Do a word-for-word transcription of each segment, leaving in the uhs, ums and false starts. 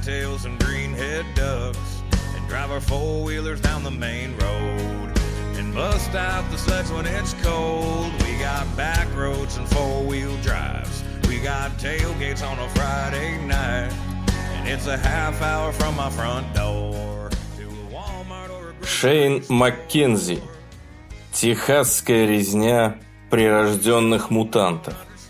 whitetails and greenhead ducks, and drive our four-wheelers down the main road, and bust out the sleds when it's cold. We got back roads and four-wheel drives. We got tailgates on a Friday night, and it's a half hour from my front door to a Walmart or a... Шейн Маккензи. Техасская резня прирожденных мутантов.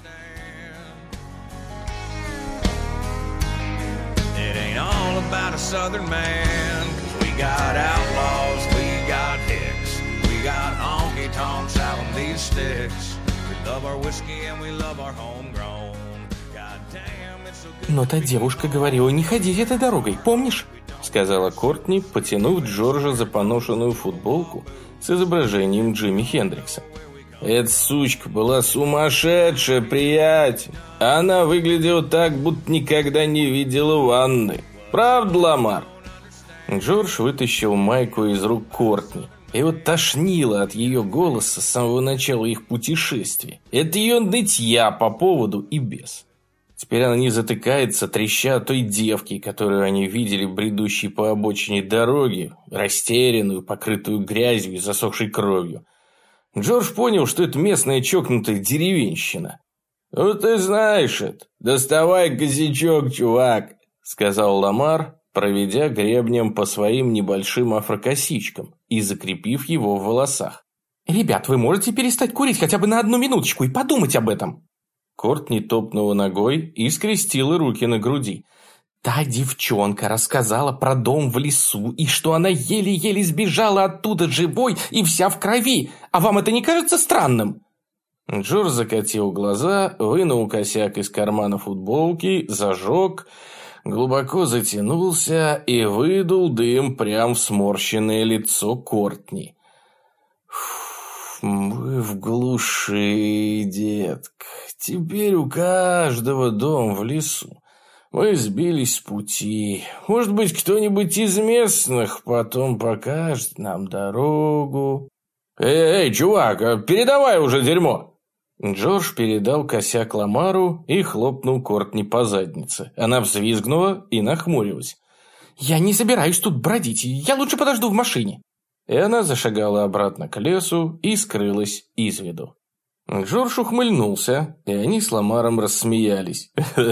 Southern man, 'cause we got outlaws, we got hicks, we got honky-tonks out on these sticks. We love our whiskey and we love our homegrown. God damn, it's so good. Но та девушка говорила не ходить этой дорогой, помнишь? Сказала Кортни, потянув Джорджа за поношенную футболку с изображением Джимми Хендрикса. Эта сучка была сумасшедшая, приятель. Она выглядела так, будто никогда не видела ванны. Правда, Ламар? Джордж вытащил майку из рук Кортни. Его тошнило от ее голоса с самого начала их путешествия. Это ее нытья по поводу и без. Теперь она не затыкается, треща той девки, которую они видели, бредущей по обочине дороги, растерянную, покрытую грязью и засохшей кровью. Джордж понял, что это местная чокнутая деревенщина. «Ну ты знаешь это. Доставай косячок, чувак», — сказал Ламар, проведя гребнем по своим небольшим афрокосичкам и закрепив его в волосах. «Ребят, вы можете перестать курить хотя бы на одну минуточку и подумать об этом?» Кортни топнула ногой и скрестила руки на груди. «Та девчонка рассказала про дом в лесу и что она еле-еле сбежала оттуда живой и вся в крови. А вам это не кажется странным?» Джордж закатил глаза, вынул косяк из кармана футболки, зажег... глубоко затянулся и выдул дым прямо в сморщенное лицо Кортни. «Мы в глуши, детка. Теперь у каждого дом в лесу. Мы сбились с пути. Может быть, кто-нибудь из местных потом покажет нам дорогу». «Эй, эй, чувак, передавай уже дерьмо!» Джордж передал косяк Ламару и хлопнул Кортни по заднице. Она взвизгнула и нахмурилась. «Я не собираюсь тут бродить, я лучше подожду в машине». И она зашагала обратно к лесу и скрылась из виду. Джордж ухмыльнулся, и они с Ламаром рассмеялись.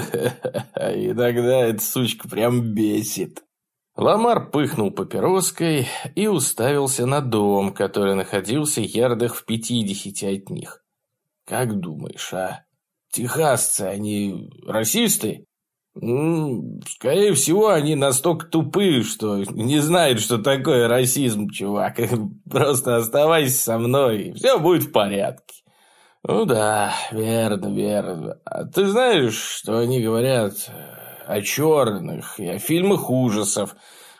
«Иногда эта сучка прям бесит». Ламар пыхнул папироской и уставился на дом, который находился ярдах в пятидесяти от них. «Как думаешь, а? Техасцы, они расисты?» «Скорее всего, они настолько тупые, что не знают, что такое расизм, чувак. Просто оставайся со мной, и все будет в порядке». «Ну да, верно, верно. А ты знаешь, что они говорят о черных и о фильмах ужасов?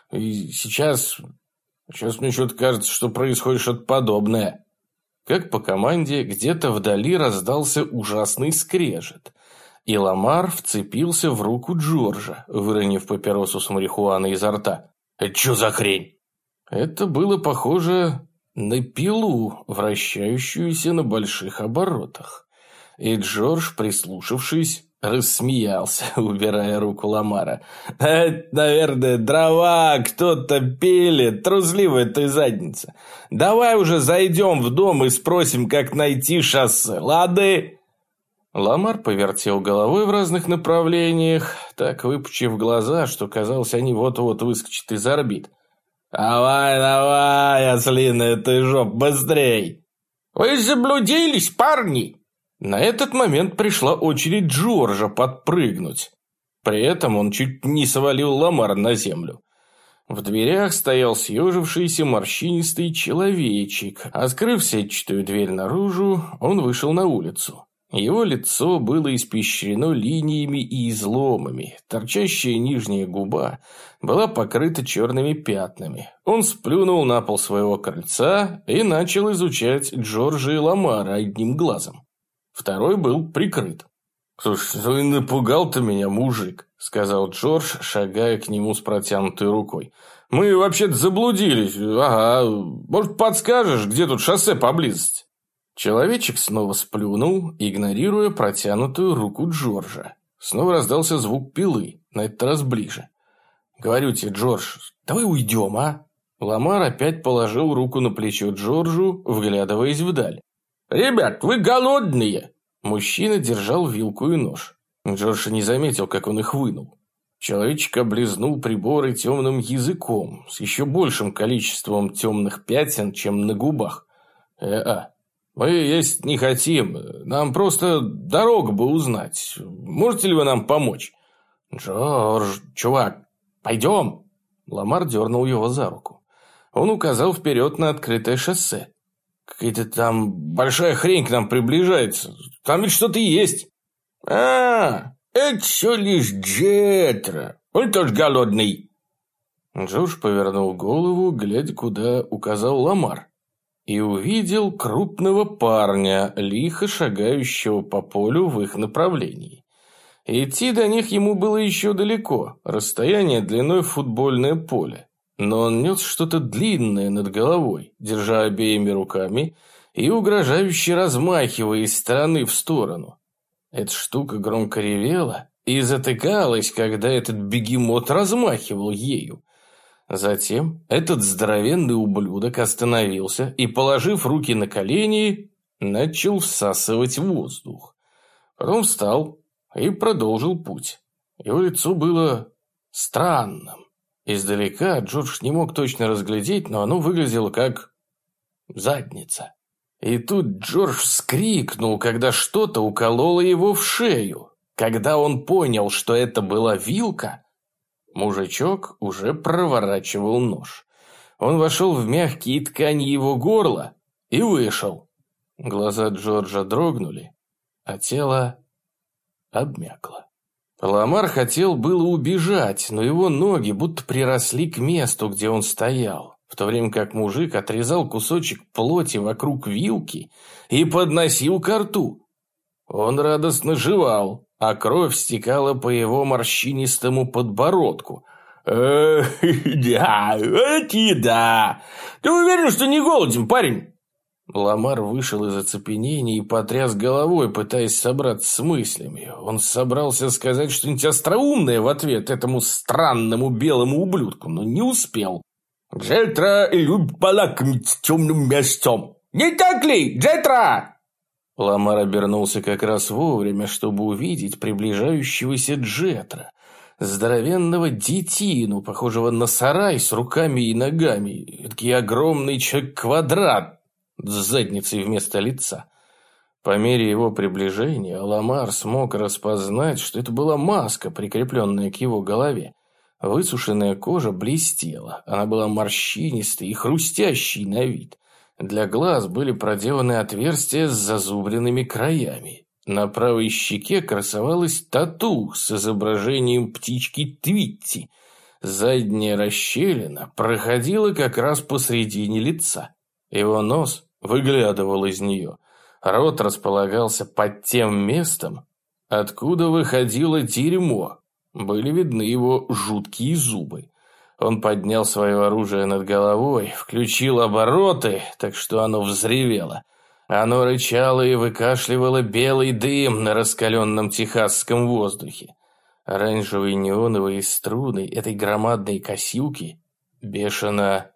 И сейчас, сейчас мне что-то кажется, что происходит что-то подобное». Как по команде, где-то вдали раздался ужасный скрежет, и Ламар вцепился в руку Джорджа, выронив папиросу с марихуаной изо рта. «Это что за хрень?» Это было похоже на пилу, вращающуюся на больших оборотах. И Джордж, прислушавшись, рассмеялся, убирая руку Ламара. «Это, наверное, дрова кто-то пилит, трусливая ты задница. Давай уже зайдем в дом и спросим, как найти шоссе, лады?» Ламар повертел головой в разных направлениях, так выпучив глаза, что казалось, они вот-вот выскочат из орбит. «Давай, давай, ослиная ты жоп, быстрей!» «Вы заблудились, парни!» На этот момент пришла очередь Джорджа подпрыгнуть. При этом он чуть не свалил Ламара на землю. В дверях стоял съежившийся морщинистый человечек. Открыв сетчатую дверь наружу, он вышел на улицу. Его лицо было испещрено линиями и изломами. Торчащая нижняя губа была покрыта черными пятнами. Он сплюнул на пол своего крыльца и начал изучать Джорджа и Ламара одним глазом. Второй был прикрыт. «Слушай, ну и напугал ты меня, мужик», — сказал Джордж, шагая к нему с протянутой рукой. «Мы вообще-то заблудились. Ага, может, подскажешь, где тут шоссе поблизости?» Человечек снова сплюнул, игнорируя протянутую руку Джорджа. Снова раздался звук пилы, на этот раз ближе. Говорю тебе, Джордж, давай уйдем, а?» Ламар опять положил руку на плечо Джорджу, вглядываясь вдаль. «Ребят, вы голодные!» Мужчина держал вилку и нож. Джордж не заметил, как он их вынул. Человечек облизнул приборы темным языком, с еще большим количеством темных пятен, чем на губах. «Э-а, мы есть не хотим, нам просто дорогу бы узнать. Можете ли вы нам помочь?» «Джордж, чувак, пойдем!» Ламар дернул его за руку. Он указал вперед на открытое шоссе. «Какая-то там большая хрень к нам приближается. Там ведь что-то есть». «А, это все лишь Джетра. Он тоже голодный». Джордж повернул голову, глядя, куда указал Ламар, и увидел крупного парня, лихо шагающего по полю в их направлении. Идти до них ему было еще далеко, расстояние длиной в футбольное поле. Но он нес что-то длинное над головой, держа обеими руками и угрожающе размахивая из стороны в сторону. Эта штука громко ревела и затыкалась, когда этот бегемот размахивал ею. Затем этот здоровенный ублюдок остановился и, положив руки на колени, начал всасывать воздух. Потом встал и продолжил путь. Его лицо было странным. Издалека Джордж не мог точно разглядеть, но оно выглядело как задница. И тут Джордж вскрикнул, когда что-то укололо его в шею. Когда он понял, что это была вилка, мужичок уже проворачивал нож. Он вошел в мягкие ткани его горла и вышел. Глаза Джорджа дрогнули, а тело обмякло. Ламар хотел было убежать, но его ноги будто приросли к месту, где он стоял, в то время как мужик отрезал кусочек плоти вокруг вилки и подносил ко рту. Он радостно жевал, а кровь стекала по его морщинистому подбородку. «Эх, да, это еда! Ты уверен, что не голоден, парень?» Ламар вышел из оцепенения и потряс головой, пытаясь собраться с мыслями. Он собрался сказать что-нибудь остроумное в ответ этому странному белому ублюдку, но не успел. «Джетра любит полакомиться темным мясцом. Не так ли, Джетра?» Ламар обернулся как раз вовремя, чтобы увидеть приближающегося Джетра, здоровенного детину, похожего на сарай с руками и ногами, такой огромный человек-квадрат с задницей вместо лица. По мере его приближения Ламар смог распознать, что это была маска, прикрепленная к его голове. Высушенная кожа блестела, она была морщинистой и хрустящей на вид. Для глаз были проделаны отверстия с зазубренными краями. На правой щеке красовалась тату с изображением птички Твитти. Задняя расщелина проходила как раз посредине лица. Его нос выглядывал из нее. Рот располагался под тем местом, откуда выходило дерьмо. Были видны его жуткие зубы. Он поднял свое оружие над головой, включил обороты, так что оно взревело. Оно рычало и выкашливало белый дым на раскаленном техасском воздухе. Оранжевые неоновые струны этой громадной косилки бешено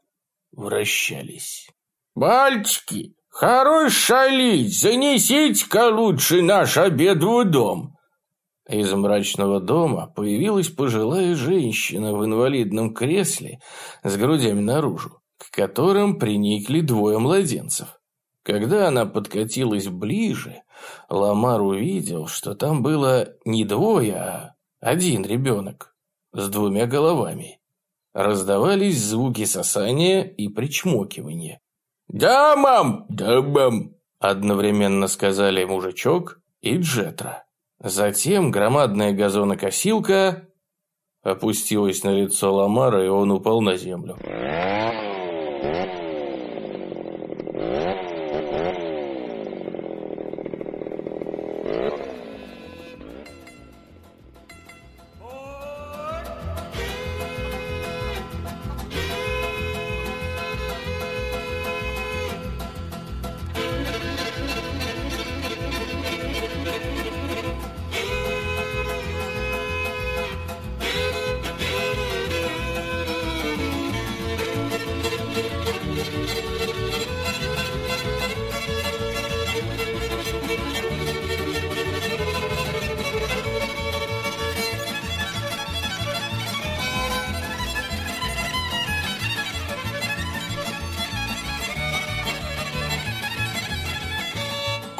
вращались. «Мальчики, хорош шалить, занесите-ка лучше наш обед в дом». Из мрачного дома появилась пожилая женщина в инвалидном кресле с грудями наружу, к которым приникли двое младенцев. Когда она подкатилась ближе, Ламар увидел, что там было не двое, а один ребенок с двумя головами. Раздавались звуки сосания и причмокивания. «Да, мам! Да, мам!» одновременно сказали мужичок и Джетра. Затем громадная газонокосилка опустилась на лицо Ламара, и он упал на землю.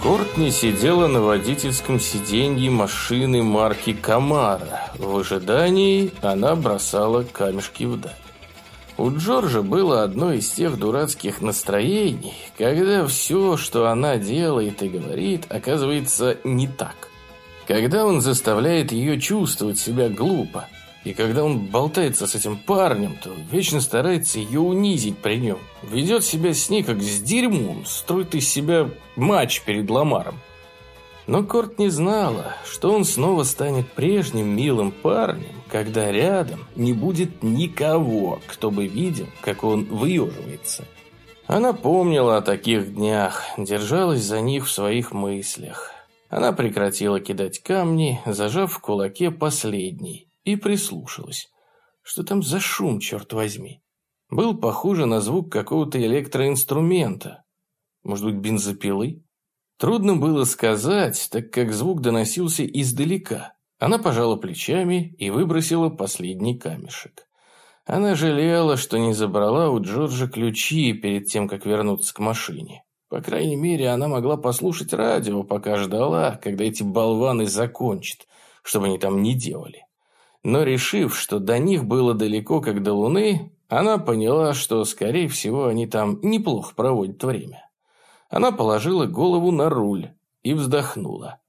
Кортни сидела на водительском сиденье машины марки «Камара». В ожидании она бросала камешки вдаль. У Джорджа было одно из тех дурацких настроений, когда все, что она делает и говорит, оказывается не так. Когда он заставляет ее чувствовать себя глупо, и когда он болтается с этим парнем, то вечно старается ее унизить при нем. Ведет себя с ней как с дерьмом, строит из себя матч перед Ламаром. Но Кортни знала, что он снова станет прежним милым парнем, когда рядом не будет никого, кто бы видел, как он выеживается. Она помнила о таких днях, держалась за них в своих мыслях. Она прекратила кидать камни, зажав в кулаке последний, и прислушалась. Что там за шум, черт возьми? Был похож на звук какого-то электроинструмента. Может быть, бензопилы? Трудно было сказать, так как звук доносился издалека. Она пожала плечами и выбросила последний камешек. Она жалела, что не забрала у Джорджа ключи перед тем, как вернуться к машине. По крайней мере, она могла послушать радио, пока ждала, когда эти болваны закончат, чтобы они там не делали. Но решив, что до них было далеко, как до Луны, она поняла, что, скорее всего, они там неплохо проводят время. Она положила голову на руль и вздохнула.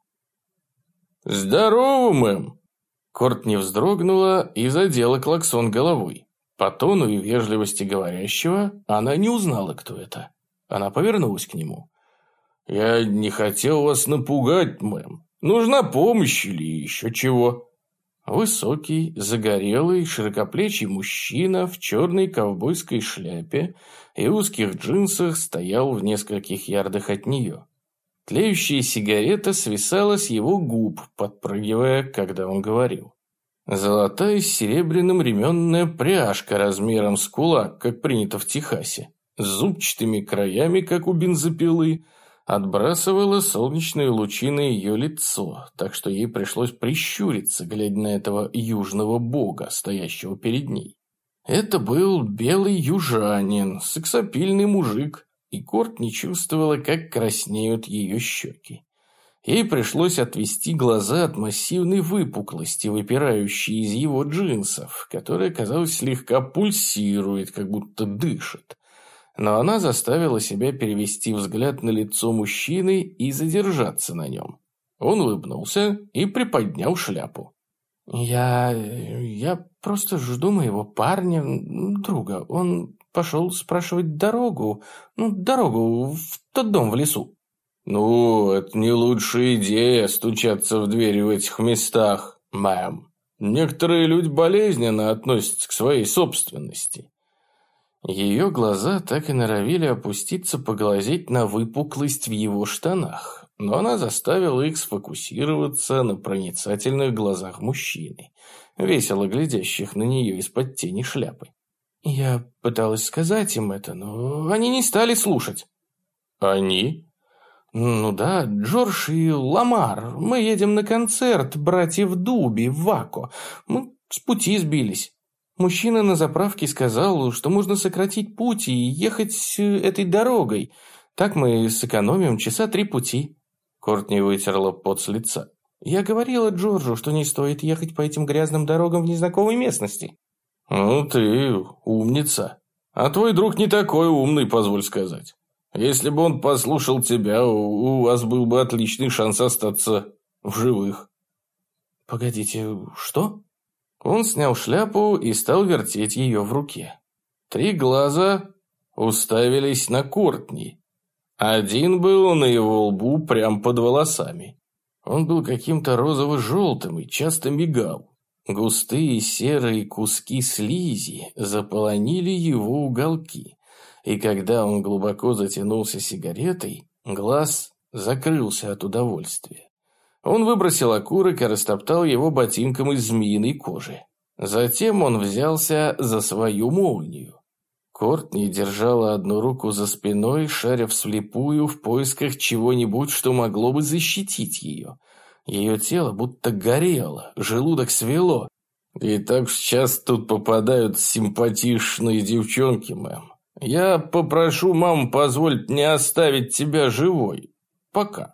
«Здорово, мэм!» Кортни вздрогнула и задела клаксон головой. По тону и вежливости говорящего она не узнала, кто это. Она повернулась к нему. «Я не хотел вас напугать, мэм. Нужна помощь или еще чего?» Высокий, загорелый, широкоплечий мужчина в черной ковбойской шляпе и узких джинсах стоял в нескольких ярдах от нее. Тлеющая сигарета свисала с его губ, подпрыгивая, когда он говорил. Золотая с серебряным ременная пряжка размером с кулак, как принято в Техасе, с зубчатыми краями, как у бензопилы, отбрасывала солнечные лучи на ее лицо, так что ей пришлось прищуриться, глядя на этого южного бога, стоящего перед ней. Это был белый южанин, сексапильный мужик, и Кортни чувствовала, как краснеют ее щеки. Ей пришлось отвести глаза от массивной выпуклости, выпирающей из его джинсов, которая, казалось, слегка пульсирует, как будто дышит. Но она заставила себя перевести взгляд на лицо мужчины и задержаться на нем. Он улыбнулся и приподнял шляпу. «Я... я просто жду моего парня, друга. Он пошел спрашивать дорогу, ну, дорогу в тот дом в лесу». «Ну, это не лучшая идея стучаться в двери в этих местах, мэм. Некоторые люди болезненно относятся к своей собственности». Ее глаза так и норовили опуститься поглазеть на выпуклость в его штанах, но она заставила их сфокусироваться на проницательных глазах мужчины, весело глядящих на нее из-под тени шляпы. Я пыталась сказать им это, но они не стали слушать. «Они?» «Ну да, Джордж и Ламар. Мы едем на концерт братьев Дуби в Вако. Мы с пути сбились. Мужчина на заправке сказал, что можно сократить путь и ехать этой дорогой. Так мы сэкономим часа три пути». Кортни вытерла пот с лица. «Я говорила Джорджу, что не стоит ехать по этим грязным дорогам в незнакомой местности». «Ну ты умница. А твой друг не такой умный, позволь сказать. Если бы он послушал тебя, у вас был бы отличный шанс остаться в живых». «Погодите, что?» Он снял шляпу и стал вертеть ее в руке. Три глаза уставились на Кортни. Один был на его лбу прямо под волосами. Он был каким-то розово-желтым и часто мигал. Густые серые куски слизи заполонили его уголки, и когда он глубоко затянулся сигаретой, глаз закрылся от удовольствия. Он выбросил окурок и растоптал его ботинком из змеиной кожи. Затем он взялся за свою молнию. Кортни держала одну руку за спиной, шаря вслепую в поисках чего-нибудь, что могло бы защитить ее. Ее тело будто горело, желудок свело. «И так сейчас тут попадают симпатичные девчонки, мэм. Я попрошу маму позволить мне оставить тебя живой. Пока».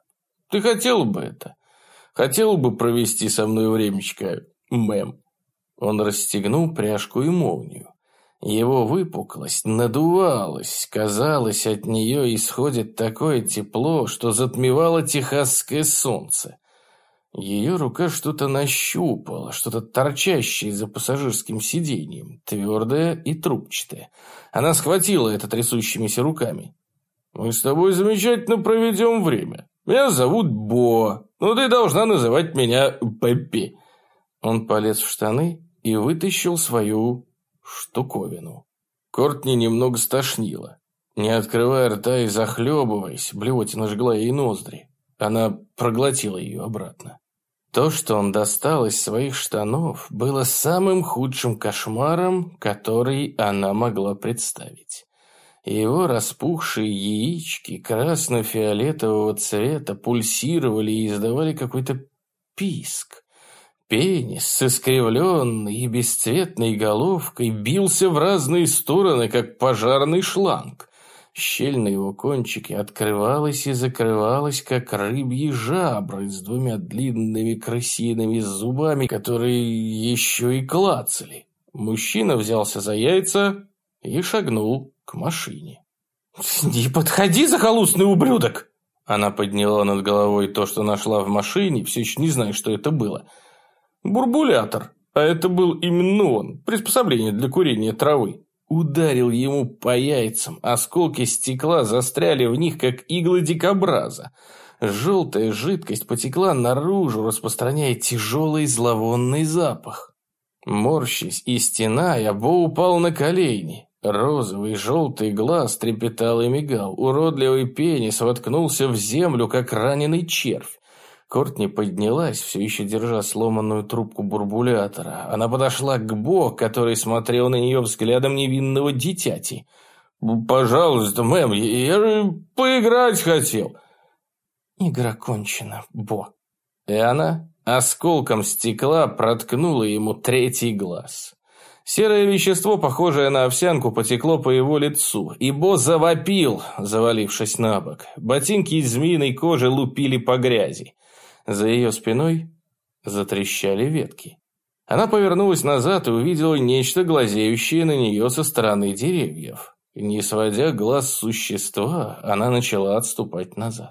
Ты хотела бы это? Хотела бы провести со мной времечко, мэм?» Он расстегнул пряжку и молнию. Его выпуклость надувалась, казалось, от нее исходит такое тепло, что затмевало техасское солнце. Ее рука что-то нащупала, что-то торчащее за пассажирским сиденьем, твердое и трубчатое. Она схватила это трясущимися руками. «Мы с тобой замечательно проведем время. Меня зовут Бо, но ты должна называть меня Пеппи». Он полез в штаны и вытащил свою штуковину. Кортни немного стошнило. Не открывая рта и захлебываясь, блевотина жгла ей ноздри. Она проглотила ее обратно. То, что он достал из своих штанов, было самым худшим кошмаром, который она могла представить. Его распухшие яички красно-фиолетового цвета пульсировали и издавали какой-то писк. Пенис с искривленной и бесцветной головкой бился в разные стороны, как пожарный шланг. Щель на его кончике открывалась и закрывалась, как рыбьи жабры с двумя длинными крысиными зубами, которые еще и клацали. Мужчина взялся за яйца и шагнул к машине. «Не подходи, захолустный ублюдок!» Она подняла над головой то, что нашла в машине, все еще не зная, что это было. Бурбулятор, а это был именно он, приспособление для курения травы. Ударил ему по яйцам, осколки стекла застряли в них, как иглы дикобраза. Желтая жидкость потекла наружу, распространяя тяжелый зловонный запах. Морщась и стеная, Бо упал на колени. Розовый желтый глаз трепетал и мигал. Уродливый пенис воткнулся в землю, как раненый червь. Кортни поднялась, все еще держа сломанную трубку бурбулятора. Она подошла к Бо, который смотрел на нее взглядом невинного дитяти. «Пожалуйста, мэм, я же поиграть хотел». «Игра кончена, Бо». И она осколком стекла проткнула ему третий глаз. Серое вещество, похожее на овсянку, потекло по его лицу, и Бо завопил, завалившись на бок. Ботинки из змеиной кожи лупили по грязи. За ее спиной затрещали ветки. Она повернулась назад и увидела нечто, глазеющее на нее со стороны деревьев. Не сводя глаз с существа, она начала отступать назад.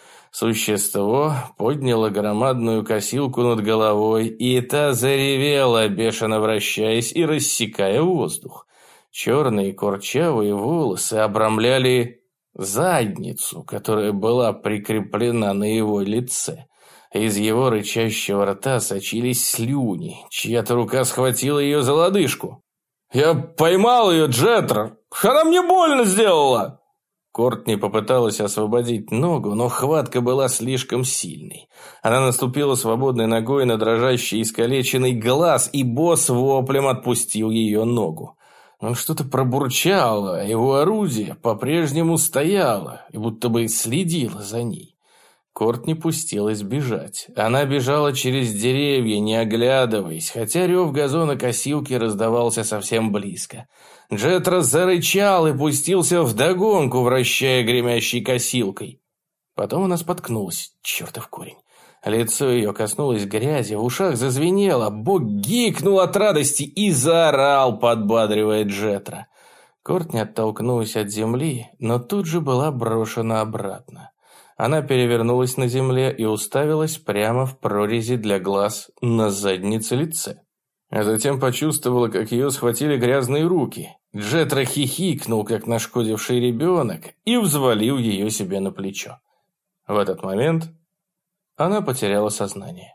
Существо подняло громадную косилку над головой, и та заревела, бешено вращаясь и рассекая воздух. Черные курчавые волосы обрамляли задницу, которая была прикреплена на его лице. Из его рычащего рта сочились слюни. Чья-то рука схватила ее за лодыжку. «Я поймал ее, Джетра! Она мне больно сделала!» Кортни попыталась освободить ногу, но хватка была слишком сильной. Она наступила свободной ногой на дрожащий искалеченный глаз, и Бо с воплем отпустил ее ногу. Он что-то пробурчал, а его орудие по-прежнему стояло и будто бы следило за ней. Кортни пустилась бежать. Она бежала через деревья, не оглядываясь, хотя рев газонокосилки раздавался совсем близко. Джетра зарычал и пустился вдогонку, вращая гремящей косилкой. Потом она споткнулась, чертов корень. Лицо ее коснулось грязи, в ушах зазвенело, Бо гикнул от радости и заорал, подбадривая Джетра. Кортни оттолкнулась от земли, но тут же была брошена обратно. Она перевернулась на земле и уставилась прямо в прорези для глаз на заднице лице. А затем почувствовала, как ее схватили грязные руки. Джетра хихикнул, как нашкодивший ребенок, и взвалил ее себе на плечо. В этот момент она потеряла сознание.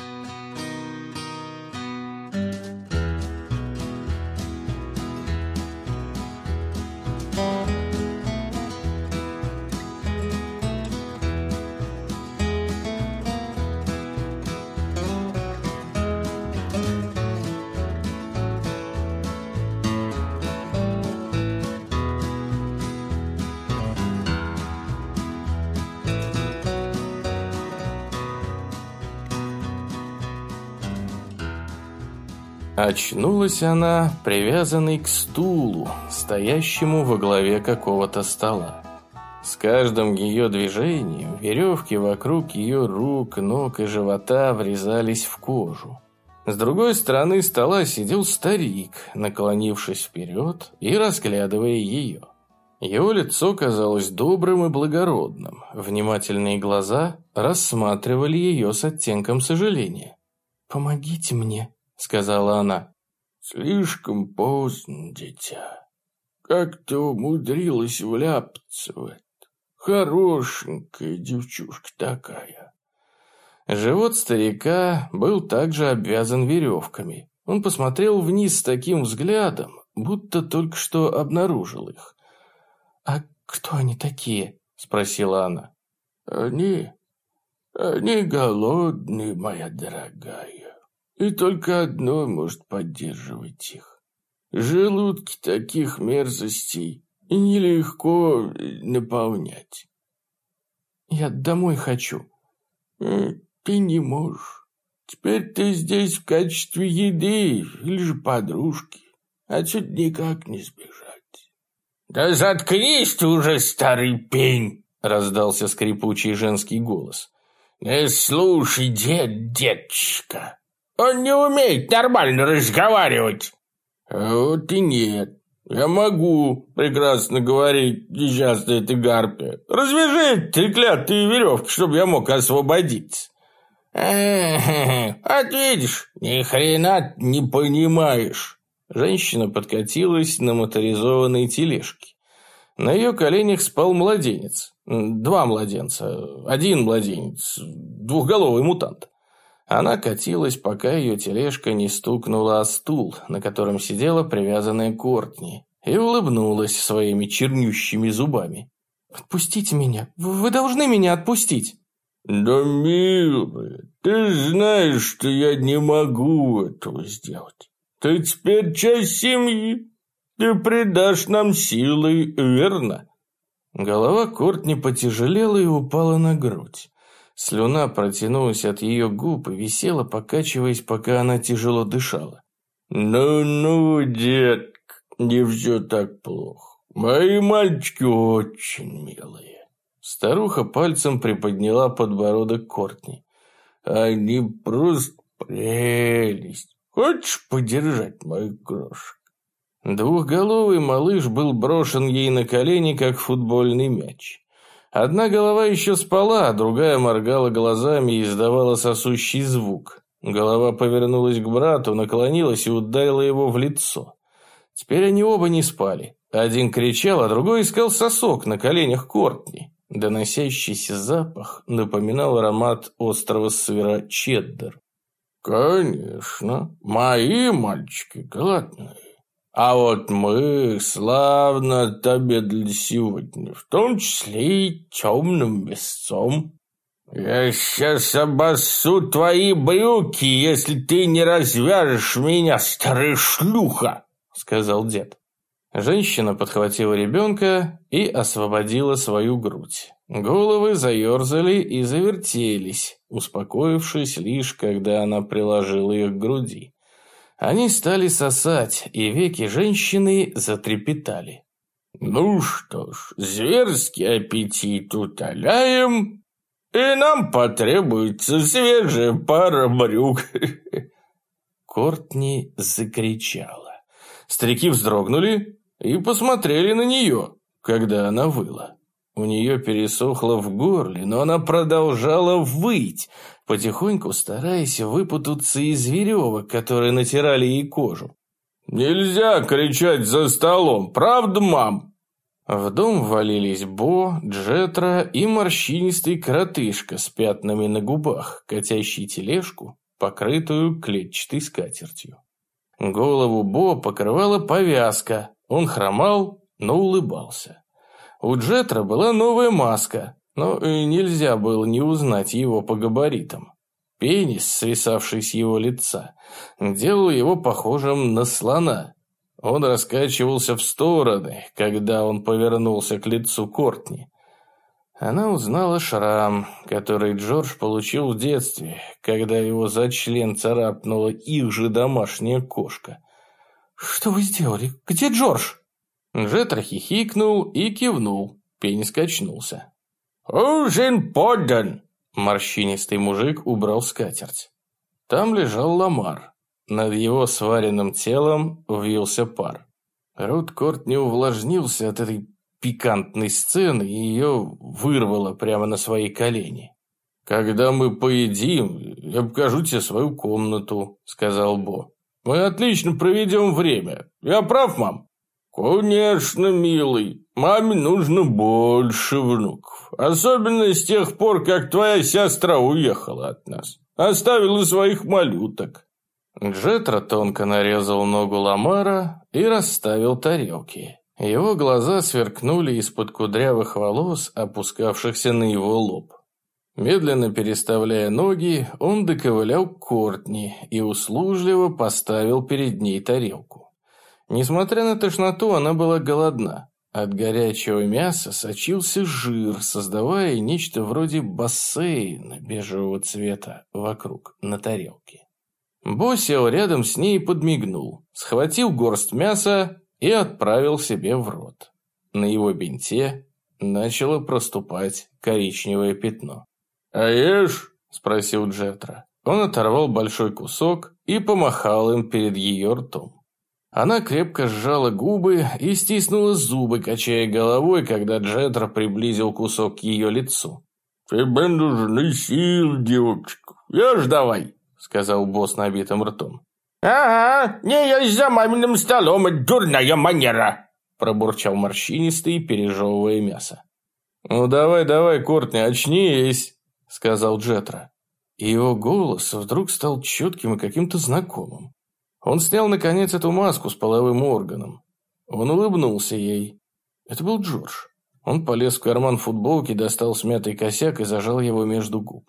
Очнулась она, привязанной к стулу, стоящему во главе какого-то стола. С каждым ее движением веревки вокруг ее рук, ног и живота врезались в кожу. С другой стороны стола сидел старик, наклонившись вперед и разглядывая ее. Его лицо казалось добрым и благородным. Внимательные глаза рассматривали ее с оттенком сожаления. «Помогите мне», — сказала она. «Слишком поздно, дитя. Как ты умудрилась вляпаться в это? Хорошенькая девчушка такая». Живот старика был также обвязан веревками. Он посмотрел вниз с таким взглядом, будто только что обнаружил их. «А кто они такие?» – спросила она. «Они... они голодные, моя дорогая. И только одно может поддерживать их. Желудки таких мерзостей нелегко наполнять». «Я домой хочу». «Ты не можешь. Теперь ты здесь в качестве еды или же подружки. Отсюда никак не сбежать». «Да заткнись ты уже, старый пень!» — раздался скрипучий женский голос. «Не слушай, дед, деточка. Он не умеет нормально разговаривать». «Вот и нет. Я могу прекрасно говорить, несчастная ты гарпия. Развяжи треклятые веревки, чтобы я мог освободиться». «Вот видишь, ни хрена не понимаешь». Женщина подкатилась на моторизованной тележке. На ее коленях спал младенец. Два младенца. Один младенец. Двухголовый мутант. Она катилась, пока ее тележка не стукнула о стул, на котором сидела привязанная Кортни, и улыбнулась своими чернющими зубами. «Отпустите меня! Вы должны меня отпустить!» «Да, милая, ты знаешь, что я не могу этого сделать. Ты теперь часть семьи. Ты придашь нам силы, верно?» Голова Кортни потяжелела и упала на грудь. Слюна протянулась от ее губ и висела, покачиваясь, пока она тяжело дышала. «Ну-ну, детка, не все так плохо. Мои мальчики очень милые». Старуха пальцем приподняла подбородок Кортни. «Они просто прелесть. Хочешь подержать моих крошек?» Двухголовый малыш был брошен ей на колени, как футбольный мяч. Одна голова еще спала, а другая моргала глазами и издавала сосущий звук. Голова повернулась к брату, наклонилась и ударила его в лицо. Теперь они оба не спали. Один кричал, а другой искал сосок на коленях Кортни. Доносящийся запах напоминал аромат острого сыра чеддер. «Конечно, мои мальчики голодные. А вот мы славно отобедали сегодня, в том числе и темным мясцом. Я сейчас обоссу твои брюки, если ты не развяжешь меня, старая шлюха», — сказал дед. Женщина подхватила ребенка и освободила свою грудь. Головы заерзали и завертелись, успокоившись лишь, когда она приложила их к груди. Они стали сосать, и веки женщины затрепетали. «Ну что ж, зверский аппетит утоляем, и нам потребуется свежая пара брюк». Кортни закричала. Старики вздрогнули и посмотрели на нее, когда она выла. У нее пересохло в горле, но она продолжала выть, потихоньку стараясь выпутаться из веревок, которые натирали ей кожу. «Нельзя кричать за столом, правда, мам?» В дом ввалились Бо, Джетра и морщинистый коротышка с пятнами на губах, катящий тележку, покрытую клетчатой скатертью. Голову Бо покрывала повязка, он хромал, но улыбался. У Джетра была новая маска, но и нельзя было не узнать его по габаритам. Пенис, свисавший с его лица, делал его похожим на слона. Он раскачивался в стороны, когда он повернулся к лицу Кортни. Она узнала шрам, который Джордж получил в детстве, когда его за член царапнула их же домашняя кошка. «Что вы сделали? Где Джордж?» Джетра хихикнул и кивнул. Пенис качнулся. «Ужин подан!» Морщинистый мужик убрал скатерть. Там лежал Ламар. Над его сваренным телом вился пар. Рот Кортни увлажнился от этой пикантной сцены, и ее вырвало прямо на свои колени. «Когда мы поедим, я покажу тебе свою комнату», — сказал Бо. «Мы отлично проведем время. Я прав, мам?» «Конечно, милый. Маме нужно больше внуков. Особенно с тех пор, как твоя сестра уехала от нас. Оставила своих малюток». Джетро тонко нарезал ногу Ламара и расставил тарелки. Его глаза сверкнули из-под кудрявых волос, опускавшихся на его лоб. Медленно переставляя ноги, он доковылял к Кортни и услужливо поставил перед ней тарелку. Несмотря на тошноту, она была голодна. От горячего мяса сочился жир, создавая нечто вроде бассейна бежевого цвета вокруг на тарелке. Бо сел рядом с ней и подмигнул, схватил горсть мяса и отправил себе в рот. На его бинте начало проступать коричневое пятно. «А ешь?» – спросил Джетро. Он оторвал большой кусок и помахал им перед ее ртом. Она крепко сжала губы и стиснула зубы, качая головой, когда Джетро приблизил кусок к ее лицу. «Тебе нужны силы, девочка. Ешь давай!» – сказал босс набитым ртом. «Ага, не есть за маминым столом, это дурная манера!» – пробурчал морщинистый, пережевывая мясо. «Ну давай, давай, Кортни, очнись!» – сказал Джетро. И его голос вдруг стал четким и каким-то знакомым. Он снял, наконец, эту маску с половым органом. Он улыбнулся ей. Это был Джордж. Он полез в карман футболки, достал смятый косяк и зажал его между губ.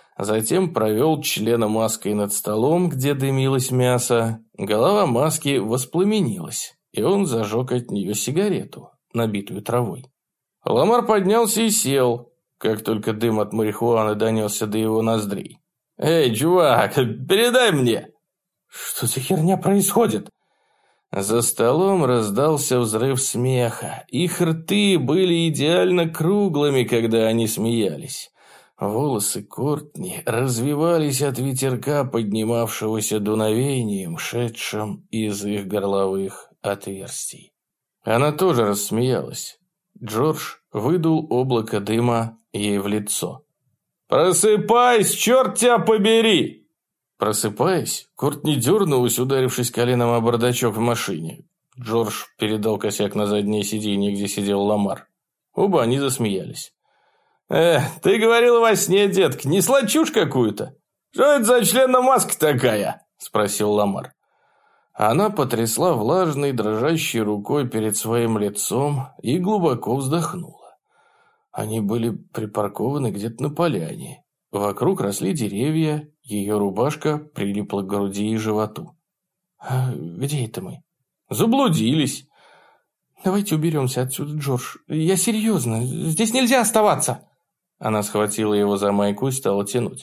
Затем провел члена маской над столом, где дымилось мясо. Голова маски воспламенилась, и он зажег от нее сигарету, набитую травой. Ламар поднялся и сел, как только дым от марихуаны донесся до его ноздрей. «Эй, чувак, передай мне!» «Что за херня происходит?» За столом раздался взрыв смеха. Их рты были идеально круглыми, когда они смеялись. Волосы Кортни развивались от ветерка, поднимавшегося дуновением, шедшим из их горловых отверстий. Она тоже рассмеялась. Джордж выдул облако дыма ей в лицо. «Просыпайся, черт тебя побери!» Просыпаясь, Кортни дернулась, ударившись коленом о бардачок в машине. Джордж передал косяк на заднее сиденье, где сидел Ламар. Оба они засмеялись. «Э, ты говорила во сне, детка, несла чушь какую-то? Что это за членная маска такая?» – спросил Ламар. Она потрясла влажной, дрожащей рукой перед своим лицом и глубоко вздохнула. Они были припаркованы где-то на поляне. Вокруг росли деревья, ее рубашка прилипла к груди и животу. «А где это мы?» «Заблудились». «Давайте уберемся отсюда, Джордж. Я серьезно, здесь нельзя оставаться». Она схватила его за майку и стала тянуть.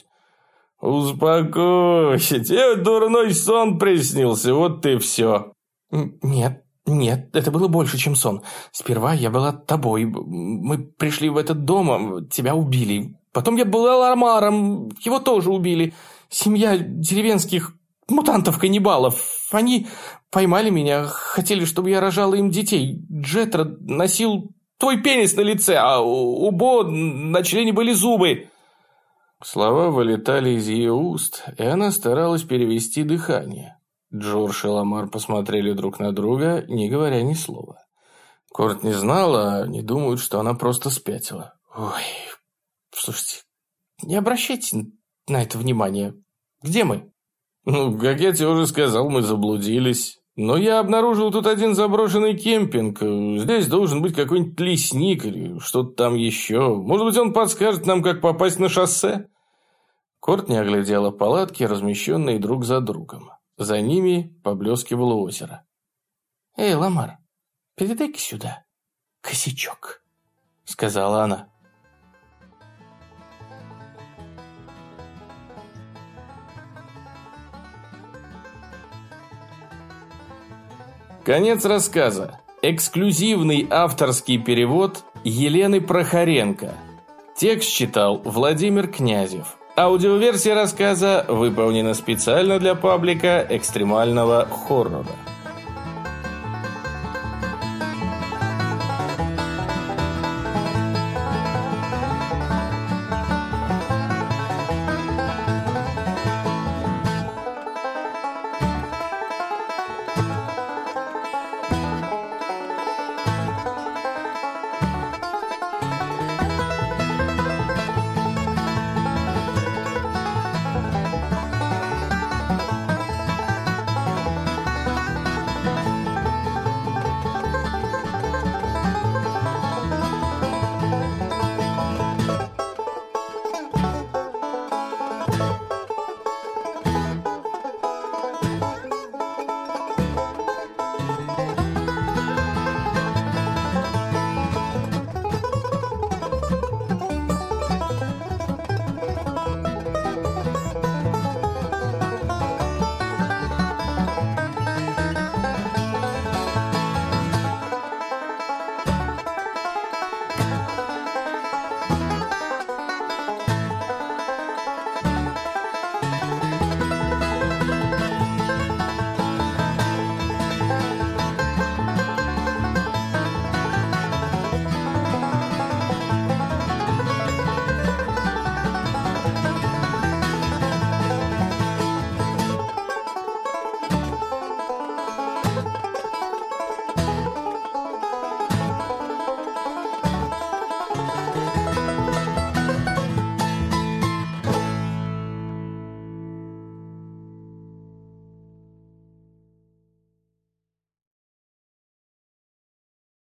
«Успокойся, тебе дурной сон приснился, вот ты все». «Нет, нет, это было больше, чем сон. Сперва я была тобой. Мы пришли в этот дом, тебя убили. Потом я была Ламаром, его тоже убили. Семья деревенских мутантов-каннибалов. Они поймали меня, хотели, чтобы я рожала им детей. Джетро носил твой пенис на лице, а у Бо на члене были зубы». Слова вылетали из ее уст, и она старалась перевести дыхание. Джордж и Ламар посмотрели друг на друга, не говоря ни слова. Корт не знала, они думают, что она просто спятила. «Ой, слушайте, не обращайте на это внимания. Где мы?» «Ну, как я тебе уже сказал, мы заблудились. Но я обнаружил тут один заброшенный кемпинг. Здесь должен быть какой-нибудь лесник или что-то там еще. Может быть, он подскажет нам, как попасть на шоссе?» Кортни оглядела палатки, размещенные друг за другом. За ними поблескивало озеро. «Эй, Ламар, передай-ка сюда косячок», — сказала она. Конец рассказа. Эксклюзивный авторский перевод Елены Прохоренко. Текст читал Владимир Князев. Аудиоверсия рассказа выполнена специально для паблика экстремального хоррора.